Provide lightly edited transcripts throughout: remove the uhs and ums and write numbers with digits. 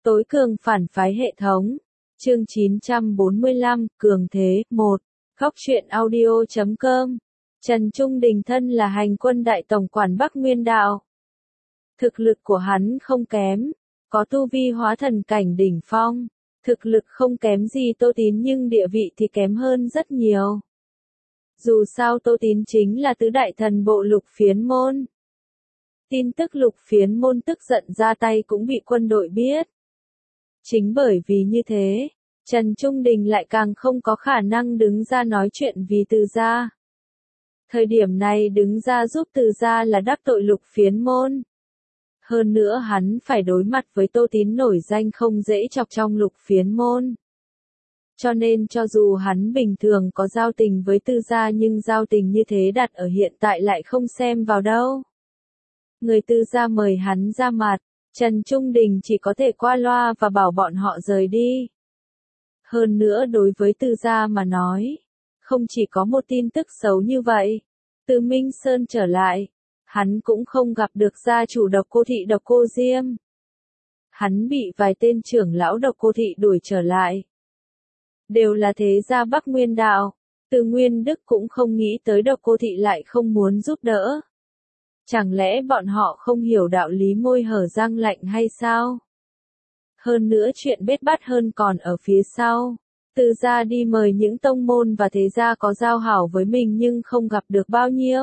Tối cường phản phái hệ thống. Chương 945, Cường Thế, 1. Góc truyện audio.com. Trần Trung Đình thân là hành quân đại tổng quản Bắc Nguyên Đạo. Thực lực của hắn không kém, có tu vi hóa thần cảnh đỉnh phong. Thực lực không kém gì Tô Tín nhưng địa vị thì kém hơn rất nhiều. Dù sao Tô Tín chính là tứ đại thần bộ Lục Phiến Môn. Tin tức Lục Phiến Môn tức giận ra tay cũng bị quân đội biết. Chính bởi vì như thế, Trần Trung Đình lại càng không có khả năng đứng ra nói chuyện vì Từ gia. Thời điểm này đứng ra giúp Từ gia là đắc tội Lục Phiến Môn. Hơn nữa hắn phải đối mặt với Tô Tín nổi danh không dễ chọc trong Lục Phiến Môn. Cho nên cho dù hắn bình thường có giao tình với Từ gia nhưng giao tình như thế đặt ở hiện tại lại không xem vào đâu. Người Từ gia mời hắn ra mặt, Trần Trung Đình chỉ có thể qua loa và bảo bọn họ rời đi. Hơn nữa đối với Từ gia mà nói, không chỉ có một tin tức xấu như vậy. Từ Minh Sơn trở lại, hắn cũng không gặp được gia chủ Độc Cô Thị Độc Cô Diêm. Hắn bị vài tên trưởng lão Độc Cô Thị đuổi trở lại. Đều là thế gia Bắc Nguyên Đạo, Từ Nguyên Đức cũng không nghĩ tới Độc Cô Thị lại không muốn giúp đỡ. Chẳng lẽ bọn họ không hiểu đạo lý môi hở răng lạnh hay sao? Hơn nữa chuyện bết bát hơn còn ở phía sau. Từ gia đi mời những tông môn và thế gia có giao hảo với mình nhưng không gặp được bao nhiêu.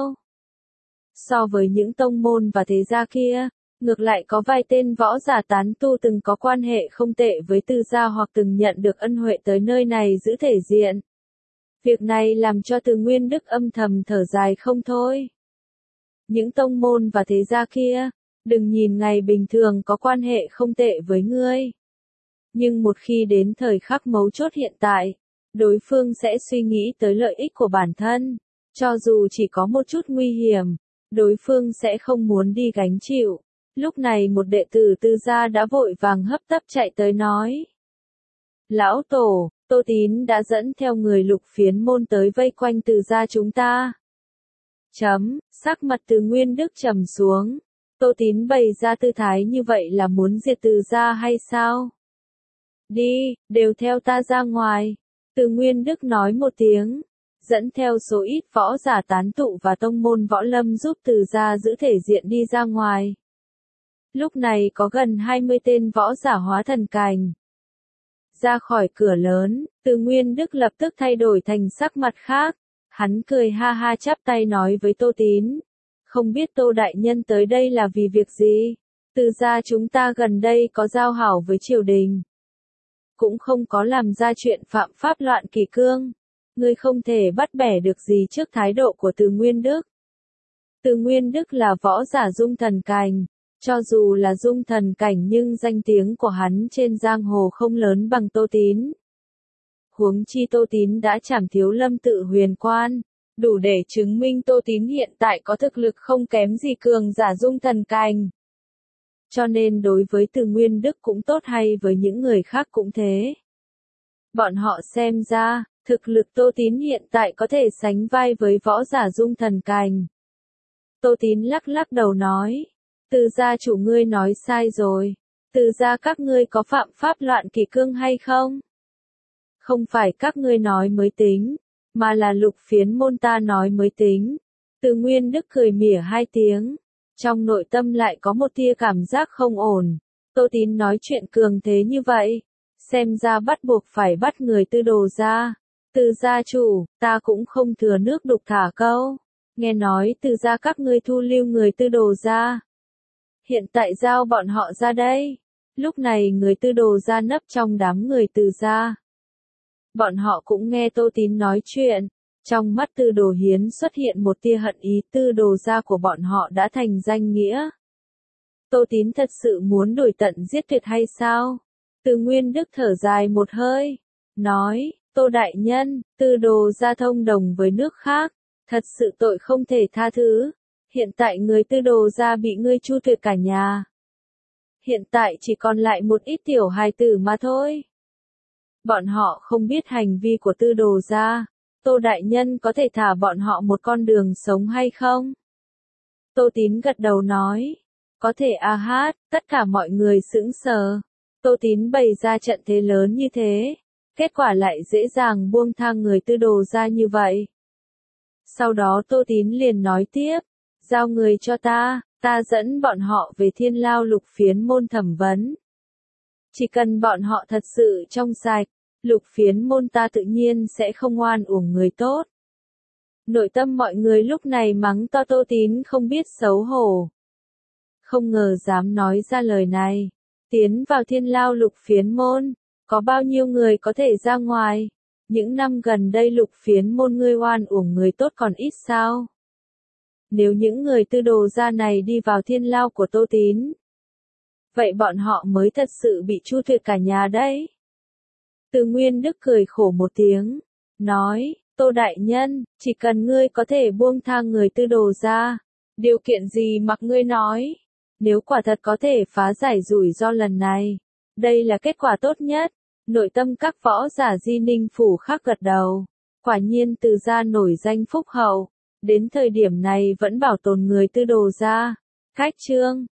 So với những tông môn và thế gia kia, ngược lại có vài tên võ giả tán tu từng có quan hệ không tệ với Từ gia hoặc từng nhận được ân huệ tới nơi này giữ thể diện. Việc này làm cho Từ Nguyên Đức âm thầm thở dài không thôi. Những tông môn và thế gia kia, đừng nhìn ngày bình thường có quan hệ không tệ với ngươi. Nhưng một khi đến thời khắc mấu chốt hiện tại, đối phương sẽ suy nghĩ tới lợi ích của bản thân. Cho dù chỉ có một chút nguy hiểm, đối phương sẽ không muốn đi gánh chịu. Lúc này một đệ tử Từ gia đã vội vàng hấp tấp chạy tới nói. Lão Tổ, Tô Tín đã dẫn theo người Lục Phiến Môn tới vây quanh Từ gia chúng ta. Sắc mặt Từ Nguyên Đức trầm xuống. Tô Tín bày ra tư thái như vậy là muốn diệt Từ gia hay sao? Đi, đều theo ta ra ngoài. Từ Nguyên Đức nói một tiếng, dẫn theo số ít võ giả tán tụ và tông môn võ lâm giúp Từ gia giữ thể diện đi ra ngoài. Lúc này có gần 20 tên võ giả hóa thần cảnh. Ra khỏi cửa lớn, Từ Nguyên Đức lập tức thay đổi thành sắc mặt khác. Hắn cười ha ha chắp tay nói với Tô Tín. Không biết Tô Đại Nhân tới đây là vì việc gì? Từ gia chúng ta gần đây có giao hảo với triều đình. Cũng không có làm ra chuyện phạm pháp loạn kỷ cương. Ngươi không thể bắt bẻ được gì trước thái độ của Từ Nguyên Đức. Từ Nguyên Đức là võ giả dung thần cảnh. Cho dù là dung thần cảnh nhưng danh tiếng của hắn trên giang hồ không lớn bằng Tô Tín. Huống chi Tô Tín đã trảm Thiếu Lâm Tự Huyền Quan, đủ để chứng minh Tô Tín hiện tại có thực lực không kém gì cường giả dung thần cảnh. Cho nên đối với Từ Nguyên Đức cũng tốt hay với những người khác cũng thế. Bọn họ xem ra, thực lực Tô Tín hiện tại có thể sánh vai với võ giả dung thần cảnh. Tô Tín lắc lắc đầu nói, Từ gia chủ ngươi nói sai rồi. Từ gia các ngươi có phạm pháp loạn kỷ cương hay không? Không phải các ngươi nói mới tính, mà là Lục Phiến Môn ta nói mới tính. Từ Nguyên Đức cười mỉa hai tiếng. Trong nội tâm lại có một tia cảm giác không ổn. Tô Tín nói chuyện cường thế như vậy. Xem ra bắt buộc phải bắt người Từ đồ ra. Từ gia chủ, ta cũng không thừa nước đục thả câu. Nghe nói Từ gia các ngươi thu lưu người Từ đồ ra. Hiện tại giao bọn họ ra đây. Lúc này người Từ đồ ra nấp trong đám người Từ gia. Bọn họ cũng nghe Tô Tín nói chuyện. Trong mắt Từ Đồ Hiến xuất hiện một tia hận ý. Từ đồ gia của bọn họ đã thành danh nghĩa. Tô Tín thật sự muốn đuổi tận giết tuyệt hay sao? Từ Nguyên Đức thở dài một hơi. Nói, Tô Đại Nhân, Từ đồ gia thông đồng với nước khác. Thật sự tội không thể tha thứ. Hiện tại người Từ đồ gia bị ngươi chu tuyệt cả nhà. Hiện tại chỉ còn lại một ít tiểu hài tử mà thôi. Bọn họ không biết hành vi của Từ đồ gia. Tô Đại Nhân có thể thả bọn họ một con đường sống hay không? Tô Tín gật đầu nói. Có thể a hát, tất cả mọi người sững sờ. Tô Tín bày ra trận thế lớn như thế, kết quả lại dễ dàng buông tha người Tư Đồ ra như vậy. Sau đó Tô Tín liền nói tiếp, giao người cho ta dẫn bọn họ về Thiên Lao Lục Phiến môn thẩm vấn. Chỉ cần bọn họ thật sự trong sạch, Lục Phiến môn ta tự nhiên sẽ không oan uổng người tốt. Nội tâm mọi người lúc này mắng to Tô Tín không biết xấu hổ. Không ngờ dám nói ra lời này. Tiến vào Thiên Lao Lục Phiến môn, có bao nhiêu người có thể ra ngoài? Những năm gần đây Lục Phiến môn ngươi oan uổng người tốt còn ít sao? Nếu những người Tư Đồ gia này đi vào Thiên Lao của Tô Tín, vậy bọn họ mới thật sự bị chu tuyệt cả nhà đấy. Từ Nguyên Đức cười khổ một tiếng, nói, Tô đại nhân, chỉ cần ngươi có thể buông tha người Tư Đồ gia, điều kiện gì mặc ngươi nói. Nếu quả thật có thể phá giải rủi ro lần này, đây là kết quả tốt nhất. Nội tâm các võ giả Di Ninh phủ khác gật đầu. Quả nhiên Từ gia nổi danh phúc hậu, đến thời điểm này vẫn bảo tồn người Tư Đồ gia. Khách chương